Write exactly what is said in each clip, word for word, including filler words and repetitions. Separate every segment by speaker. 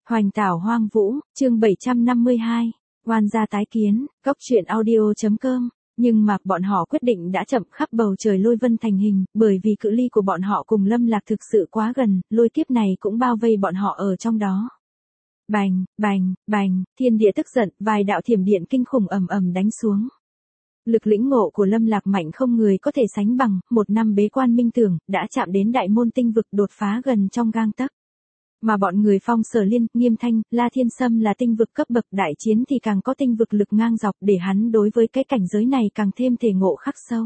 Speaker 1: Hoành tảo hoang vũ, chương bảy trăm năm mươi hai, oan gia tái kiến, cốc truyện audio.com. Nhưng mà bọn họ quyết định đã chậm, khắp bầu trời lôi vân thành hình, bởi vì cự ly của bọn họ cùng Lâm Lạc thực sự quá gần, lôi kiếp này cũng bao vây bọn họ ở trong đó. Bành, bành, bành, thiên địa tức giận, vài đạo thiểm điện kinh khủng ầm ầm đánh xuống. Lực lĩnh ngộ của Lâm Lạc mạnh không người có thể sánh bằng, một năm bế quan minh tưởng, đã chạm đến đại môn tinh vực đột phá gần trong gang tấc. Mà bọn người Phong Sở Liên, Nghiêm Thanh, La Thiên Sâm là tinh vực cấp bậc, đại chiến thì càng có tinh vực lực ngang dọc, để hắn đối với cái cảnh giới này càng thêm thể ngộ khắc sâu.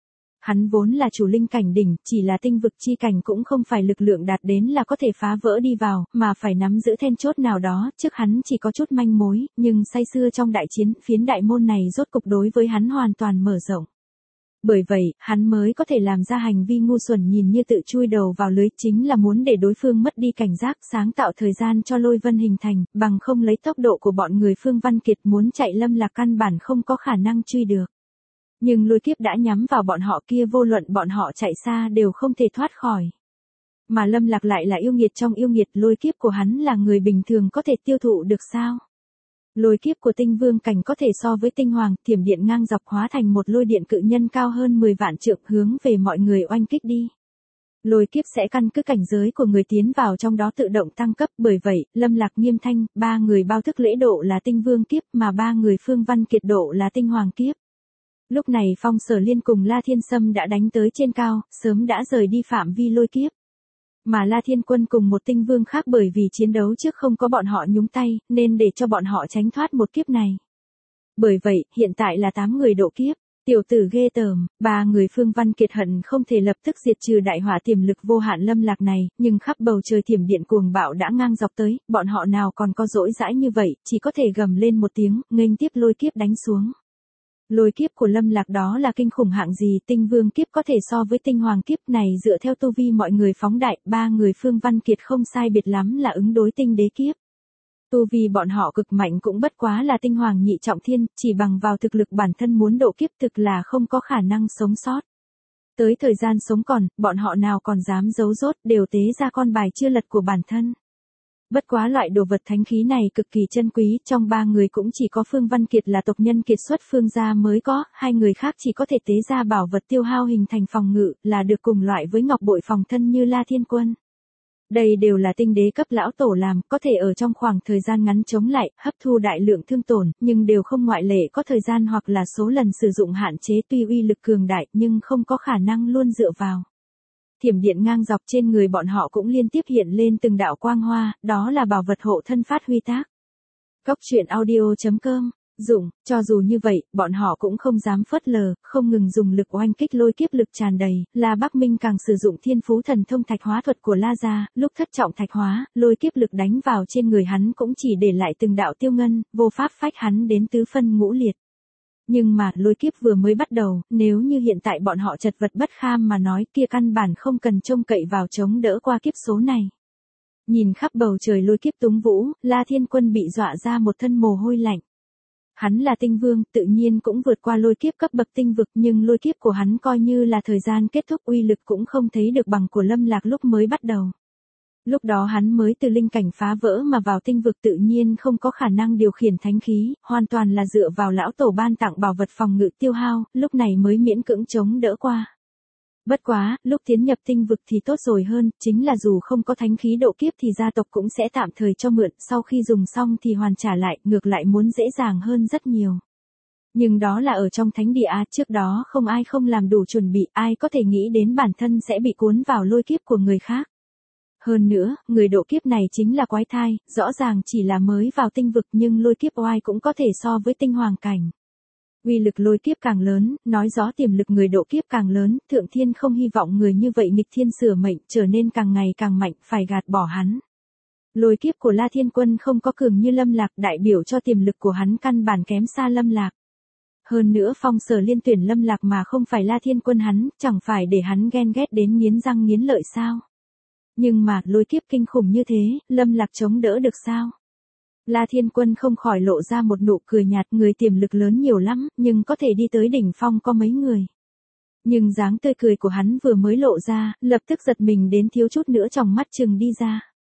Speaker 1: Hắn vốn là chủ linh cảnh đỉnh, chỉ là tinh vực chi cảnh cũng không phải lực lượng đạt đến là có thể phá vỡ đi vào, mà phải nắm giữ then chốt nào đó, trước hắn chỉ có chút manh mối, nhưng say xưa trong đại chiến, phiến đại môn này rốt cục đối với hắn hoàn toàn mở rộng. Bởi vậy, hắn mới có thể làm ra hành vi ngu xuẩn nhìn như tự chui đầu vào lưới, chính là muốn để đối phương mất đi cảnh giác, sáng tạo thời gian cho lôi vân hình thành, bằng không lấy tốc độ của bọn người Phương Văn Kiệt muốn chạy Lâm Lạc căn bản không có khả năng truy được. Nhưng lôi kiếp đã nhắm vào bọn họ kia, vô luận bọn họ chạy xa đều không thể thoát khỏi. Mà Lâm Lạc lại là yêu nghiệt trong yêu nghiệt, lôi kiếp của hắn là người bình thường có thể tiêu thụ được sao? Lôi kiếp của tinh vương cảnh có thể so với tinh hoàng, thiểm điện ngang dọc hóa thành một lôi điện cự nhân cao hơn mười vạn trượng hướng về mọi người oanh kích đi. Lôi kiếp sẽ căn cứ cảnh giới của người tiến vào trong đó tự động tăng cấp, bởi vậy, Lâm Lạc, Nghiêm Thanh, ba người bao thức lễ độ là tinh vương kiếp, mà ba người Phương Văn Kiệt độ là tinh hoàng kiếp. Lúc này Phong Sở Liên cùng La Thiên Sâm đã đánh tới trên cao, sớm đã rời đi phạm vi lôi kiếp. Mà La Thiên Quân cùng một tinh vương khác bởi vì chiến đấu trước không có bọn họ nhúng tay, nên để cho bọn họ tránh thoát một kiếp này. Bởi vậy, hiện tại là tám người độ kiếp. Tiểu tử ghê tởm, ba người Phương Văn Kiệt hận không thể lập tức diệt trừ đại hỏa tiềm lực vô hạn Lâm Lạc này, nhưng khắp bầu trời thiểm điện cuồng bạo đã ngang dọc tới, bọn họ nào còn có dỗi dãi như vậy, chỉ có thể gầm lên một tiếng, nghênh tiếp lôi kiếp đánh xuống. Lôi kiếp của Lâm Lạc đó là kinh khủng hạng gì, tinh vương kiếp có thể so với tinh hoàng kiếp này, dựa theo tu vi mọi người phóng đại, ba người Phương Văn Kiệt không sai biệt lắm là ứng đối tinh đế kiếp. Tu vi bọn họ cực mạnh cũng bất quá là tinh hoàng nhị trọng thiên, chỉ bằng vào thực lực bản thân muốn độ kiếp thực là không có khả năng sống sót. Tới thời gian sống còn, bọn họ nào còn dám giấu rốt, đều tế ra con bài chưa lật của bản thân. Bất quá loại đồ vật thánh khí này cực kỳ chân quý, trong ba người cũng chỉ có Phương Văn Kiệt là tộc nhân kiệt xuất Phương gia mới có, hai người khác chỉ có thể tế ra bảo vật tiêu hao hình thành phòng ngự, là được cùng loại với ngọc bội phòng thân như La Thiên Quân. Đây đều là tinh đế cấp lão tổ làm, có thể ở trong khoảng thời gian ngắn chống lại, hấp thu đại lượng thương tổn, nhưng đều không ngoại lệ có thời gian hoặc là số lần sử dụng hạn chế, tuy uy lực cường đại nhưng không có khả năng luôn dựa vào. Thiểm điện ngang dọc trên người bọn họ cũng liên tiếp hiện lên từng đạo quang hoa, đó là bảo vật hộ thân phát huy tác. Cốc truyện audio.com, dụng, cho dù như vậy, bọn họ cũng không dám phớt lờ, không ngừng dùng lực oanh kích lôi kiếp lực tràn đầy, La Bắc Minh càng sử dụng thiên phú thần thông thạch hóa thuật của La gia, lúc thất trọng thạch hóa, lôi kiếp lực đánh vào trên người hắn cũng chỉ để lại từng đạo tiêu ngân, vô pháp phách hắn đến tứ phân ngũ liệt. Nhưng mà, lôi kiếp vừa mới bắt đầu, nếu như hiện tại bọn họ chật vật bất kham mà nói, kia căn bản không cần trông cậy vào chống đỡ qua kiếp số này. Nhìn khắp bầu trời lôi kiếp túng vũ, La Thiên Quân bị dọa ra một thân mồ hôi lạnh. Hắn là tinh vương, tự nhiên cũng vượt qua lôi kiếp cấp bậc tinh vực, nhưng lôi kiếp của hắn coi như là thời gian kết thúc, uy lực cũng không thấy được bằng của Lâm Lạc lúc mới bắt đầu. Lúc đó hắn mới từ linh cảnh phá vỡ mà vào tinh vực, tự nhiên không có khả năng điều khiển thánh khí, hoàn toàn là dựa vào lão tổ ban tặng bảo vật phòng ngự tiêu hao, lúc này mới miễn cưỡng chống đỡ qua. Bất quá, lúc tiến nhập tinh vực thì tốt rồi hơn, chính là dù không có thánh khí độ kiếp thì gia tộc cũng sẽ tạm thời cho mượn, sau khi dùng xong thì hoàn trả lại, ngược lại muốn dễ dàng hơn rất nhiều. Nhưng đó là ở trong thánh địa, trước đó không ai không làm đủ chuẩn bị, ai có thể nghĩ đến bản thân sẽ bị cuốn vào lôi kiếp của người khác. Hơn nữa, người độ kiếp này chính là quái thai, rõ ràng chỉ là mới vào tinh vực nhưng lôi kiếp oai cũng có thể so với tinh hoàng cảnh. Uy lực lôi kiếp càng lớn, nói rõ tiềm lực người độ kiếp càng lớn, thượng thiên không hy vọng người như vậy nghịch thiên sửa mệnh, trở nên càng ngày càng mạnh, phải gạt bỏ hắn. Lôi kiếp của La Thiên Quân không có cường như Lâm Lạc, đại biểu cho tiềm lực của hắn căn bản kém xa Lâm Lạc. Hơn nữa Phong Sở Liên tuyển Lâm Lạc mà không phải La Thiên Quân hắn, chẳng phải để hắn ghen ghét đến nghiến răng nghiến lợi sao? Nhưng mà, lôi kiếp kinh khủng như thế, Lâm Lạc chống đỡ được sao? La Thiên Quân không khỏi lộ ra một nụ cười nhạt, người tiềm lực lớn nhiều lắm, nhưng có thể đi tới đỉnh phong có mấy người. Nhưng dáng tươi cười của hắn vừa mới lộ ra, lập tức giật mình đến thiếu chút nữa tròng mắt chừng đi ra.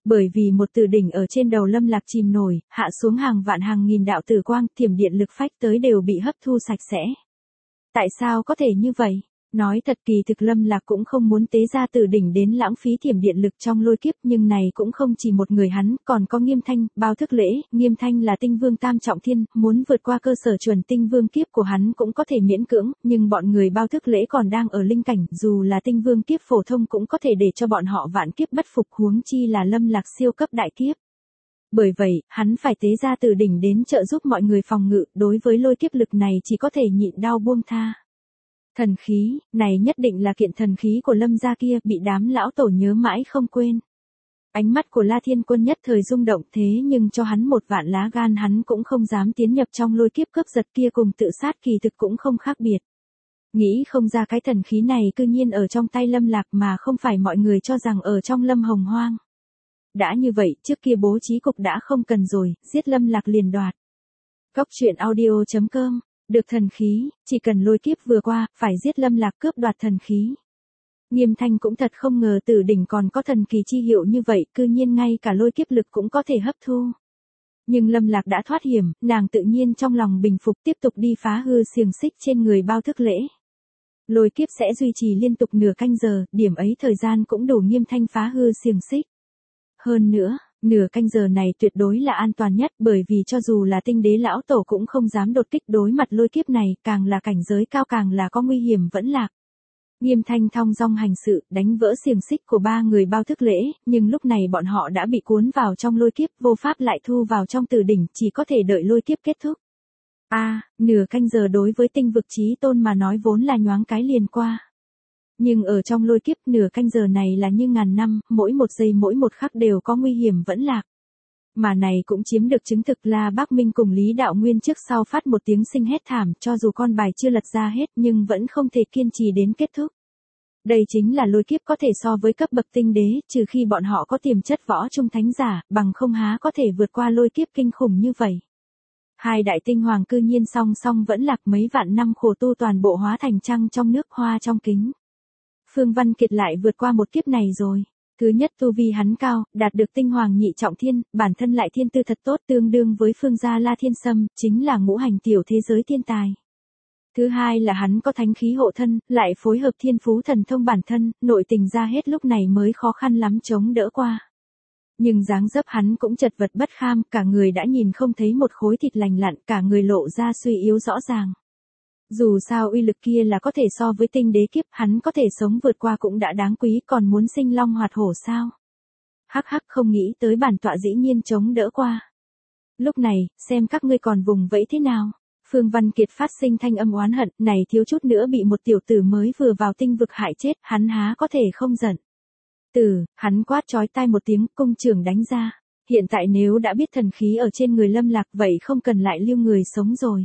Speaker 1: Bởi vì một tử đỉnh ở trên đầu Lâm Lạc chìm nổi, hạ xuống hàng vạn hàng nghìn đạo tử quang, thiểm điện lực phách tới đều bị hấp thu sạch sẽ. Tại sao có thể như vậy? Nói thật kỳ thực Lâm Lạc cũng không muốn tế ra tử đỉnh đến lãng phí thiểm điện lực trong lôi kiếp, nhưng này cũng không chỉ một người hắn, còn có Nghiêm Thanh, Bao Thức Lễ. Nghiêm Thanh là tinh vương tam trọng thiên, muốn vượt qua cơ sở chuẩn tinh vương kiếp của hắn cũng có thể miễn cưỡng, nhưng bọn người Bao Thức Lễ còn đang ở linh cảnh, dù là tinh vương kiếp phổ thông cũng có thể để cho bọn họ vạn kiếp bất phục, huống chi là Lâm Lạc siêu cấp đại kiếp. Bởi vậy, hắn phải tế ra tử đỉnh đến trợ giúp mọi người phòng ngự, đối với lôi kiếp lực này chỉ có thể nhịn đau buông tha. Thần khí, này nhất định là kiện thần khí của Lâm gia kia, bị đám lão tổ nhớ mãi không quên. Ánh mắt của La Thiên Quân nhất thời rung động, thế nhưng cho hắn một vạn lá gan hắn cũng không dám tiến nhập trong lôi kiếp cướp giật kia, cùng tự sát kỳ thực cũng không khác biệt. Nghĩ không ra cái thần khí này cư nhiên ở trong tay Lâm Lạc mà không phải mọi người cho rằng ở trong Lâm Hồng Hoang. Đã như vậy, trước kia bố trí cục đã không cần rồi, giết Lâm Lạc liền đoạt. Cốc truyện audio chấm com. Được thần khí, chỉ cần lôi kiếp vừa qua, phải giết Lâm Lạc cướp đoạt thần khí. Nghiêm Thanh cũng thật không ngờ tử đỉnh còn có thần kỳ chi hiệu như vậy, cư nhiên ngay cả lôi kiếp lực cũng có thể hấp thu. Nhưng Lâm Lạc đã thoát hiểm, nàng tự nhiên trong lòng bình phục, tiếp tục đi phá hư xiềng xích trên người Bao Thức Lễ. Lôi kiếp sẽ duy trì liên tục nửa canh giờ, điểm ấy thời gian cũng đủ Nghiêm Thanh phá hư xiềng xích. Hơn nữa, nửa canh giờ này tuyệt đối là an toàn nhất, bởi vì cho dù là tinh đế lão tổ cũng không dám đột kích đối mặt lôi kiếp này, càng là cảnh giới cao càng là có nguy hiểm vẫn lạc. Nghiêm Thanh thong dong hành sự, đánh vỡ xiềng xích của ba người Bao Thức Lễ, nhưng lúc này bọn họ đã bị cuốn vào trong lôi kiếp, vô pháp lại thu vào trong tử đỉnh, chỉ có thể đợi lôi kiếp kết thúc. A, à, nửa canh giờ đối với tinh vực chí tôn mà nói vốn là nhoáng cái liền qua. Nhưng ở trong lôi kiếp nửa canh giờ này là như ngàn năm, mỗi một giây mỗi một khắc đều có nguy hiểm vẫn lạc. Mà này cũng chiếm được chứng thực là Bắc Minh cùng Lý Đạo Nguyên trước sau phát một tiếng sinh hét thảm, cho dù con bài chưa lật ra hết nhưng vẫn không thể kiên trì đến kết thúc. Đây chính là lôi kiếp có thể so với cấp bậc tinh đế, trừ khi bọn họ có tiềm chất võ trung thánh giả, bằng không há có thể vượt qua lôi kiếp kinh khủng như vậy. Hai đại tinh hoàng cư nhiên song song vẫn lạc, mấy vạn năm khổ tu toàn bộ hóa thành trăng trong nước, hoa trong kính. Phương Văn Kiệt lại vượt qua một kiếp này rồi. Thứ nhất tu vi hắn cao, đạt được tinh hoàng nhị trọng thiên, bản thân lại thiên tư thật tốt, tương đương với Phương gia La Thiên Sâm, chính là ngũ hành tiểu thế giới thiên tài. Thứ hai là hắn có thánh khí hộ thân, lại phối hợp thiên phú thần thông bản thân, nội tình ra hết lúc này mới khó khăn lắm chống đỡ qua. Nhưng dáng dấp hắn cũng chật vật bất kham, cả người đã nhìn không thấy một khối thịt lành lặn, cả người lộ ra suy yếu rõ ràng. Dù sao uy lực kia là có thể so với tinh đế kiếp, hắn có thể sống vượt qua cũng đã đáng quý, còn muốn sinh long hoạt hổ sao? Hắc hắc, không nghĩ tới bản tọa dĩ nhiên chống đỡ qua. Lúc này, xem các ngươi còn vùng vẫy thế nào. Phương Văn Kiệt phát sinh thanh âm oán hận, này thiếu chút nữa bị một tiểu tử mới vừa vào tinh vực hại chết, hắn há có thể không giận. Tử, hắn quát chói tai một tiếng, cung trưởng đánh ra. Hiện tại nếu đã biết thần khí ở trên người Lâm Lạc vậy không cần lại lưu người sống rồi.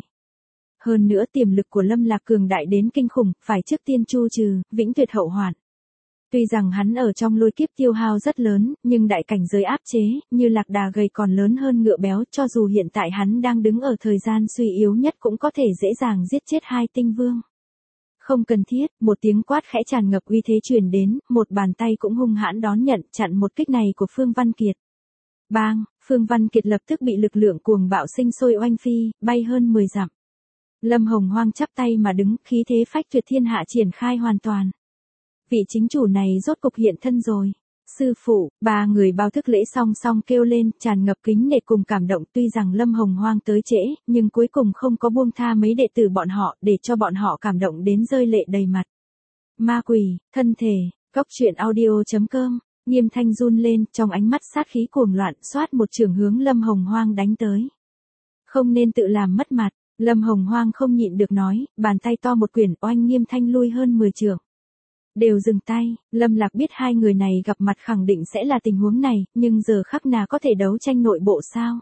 Speaker 1: Hơn nữa tiềm lực của Lâm Lạc cường đại đến kinh khủng, phải trước tiên chu trừ, vĩnh tuyệt hậu hoạn. Tuy rằng hắn ở trong lôi kiếp tiêu hao rất lớn, nhưng đại cảnh giới áp chế, như lạc đà gầy còn lớn hơn ngựa béo, cho dù hiện tại hắn đang đứng ở thời gian suy yếu nhất cũng có thể dễ dàng giết chết hai tinh vương. Không cần thiết, một tiếng quát khẽ tràn ngập uy thế truyền đến, một bàn tay cũng hung hãn đón nhận chặn một kích này của Phương Văn Kiệt. Bang, Phương Văn Kiệt lập tức bị lực lượng cuồng bạo sinh sôi oanh phi, bay hơn mười dặm. Lâm Hồng Hoang chắp tay mà đứng, khí thế phách tuyệt thiên hạ triển khai hoàn toàn. Vị chính chủ này rốt cục hiện thân rồi. Sư phụ, ba người Bao Thức Lễ song song kêu lên, tràn ngập kính nể cùng cảm động, tuy rằng Lâm Hồng Hoang tới trễ, nhưng cuối cùng không có buông tha mấy đệ tử bọn họ, để cho bọn họ cảm động đến rơi lệ đầy mặt. Ma quỷ, thân thể, cốc truyện audio chấm com, Nghiêm Thanh run lên, trong ánh mắt sát khí cuồng loạn, xoát một trường hướng Lâm Hồng Hoang đánh tới. Không nên tự làm mất mặt, Lâm Hồng Hoang không nhịn được nói, bàn tay to một quyển oanh Nghiêm Thanh lui hơn mười trượng. Đều dừng tay, Lâm Lạc biết hai người này gặp mặt khẳng định sẽ là tình huống này, nhưng giờ khắc nào có thể đấu tranh nội bộ sao?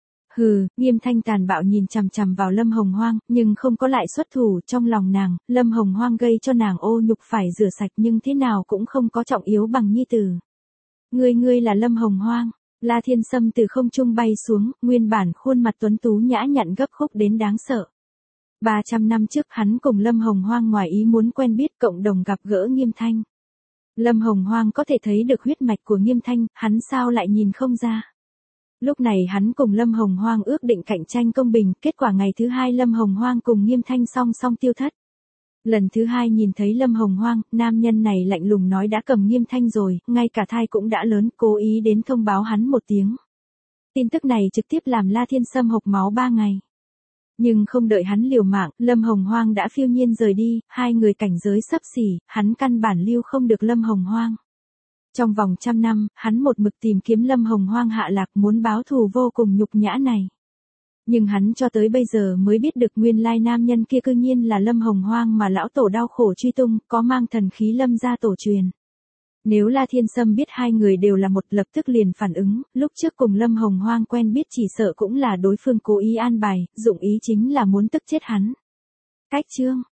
Speaker 1: Hừ, Nghiêm Thanh tàn bạo nhìn chằm chằm vào Lâm Hồng Hoang, nhưng không có lại xuất thủ, trong lòng nàng, Lâm Hồng Hoang gây cho nàng ô nhục phải rửa sạch nhưng thế nào cũng không có trọng yếu bằng nhi tử. Ngươi ngươi là Lâm Hồng Hoang. La Thiên Sâm từ không trung bay xuống, nguyên bản khuôn mặt tuấn tú nhã nhặn gấp khúc đến đáng sợ. ba trăm năm trước hắn cùng Lâm Hồng Hoang ngoài ý muốn quen biết, cộng đồng gặp gỡ Nghiêm Thanh. Lâm Hồng Hoang có thể thấy được huyết mạch của Nghiêm Thanh, hắn sao lại nhìn không ra. Lúc này hắn cùng Lâm Hồng Hoang ước định cạnh tranh công bình, kết quả ngày thứ hai Lâm Hồng Hoang cùng Nghiêm Thanh song song tiêu thất. Lần thứ hai nhìn thấy Lâm Hồng Hoang, nam nhân này lạnh lùng nói đã cầm Nghiêm Thanh rồi, ngay cả thai cũng đã lớn, cố ý đến thông báo hắn một tiếng. Tin tức này trực tiếp làm La Thiên Sâm hộc máu ba ngày. Nhưng không đợi hắn liều mạng, Lâm Hồng Hoang đã phiêu nhiên rời đi, hai người cảnh giới xấp xỉ, hắn căn bản lưu không được Lâm Hồng Hoang. Trong vòng trăm năm, hắn một mực tìm kiếm Lâm Hồng Hoang hạ lạc muốn báo thù vô cùng nhục nhã này. Nhưng hắn cho tới bây giờ mới biết được nguyên lai nam nhân kia cư nhiên là Lâm Hồng Hoang mà lão tổ đau khổ truy tung, có mang thần khí Lâm gia tổ truyền. Nếu La Thiên Sâm biết hai người đều là một, lập tức liền phản ứng, lúc trước cùng Lâm Hồng Hoang quen biết chỉ sợ cũng là đối phương cố ý an bài, dụng ý chính là muốn tức chết hắn. Cách chương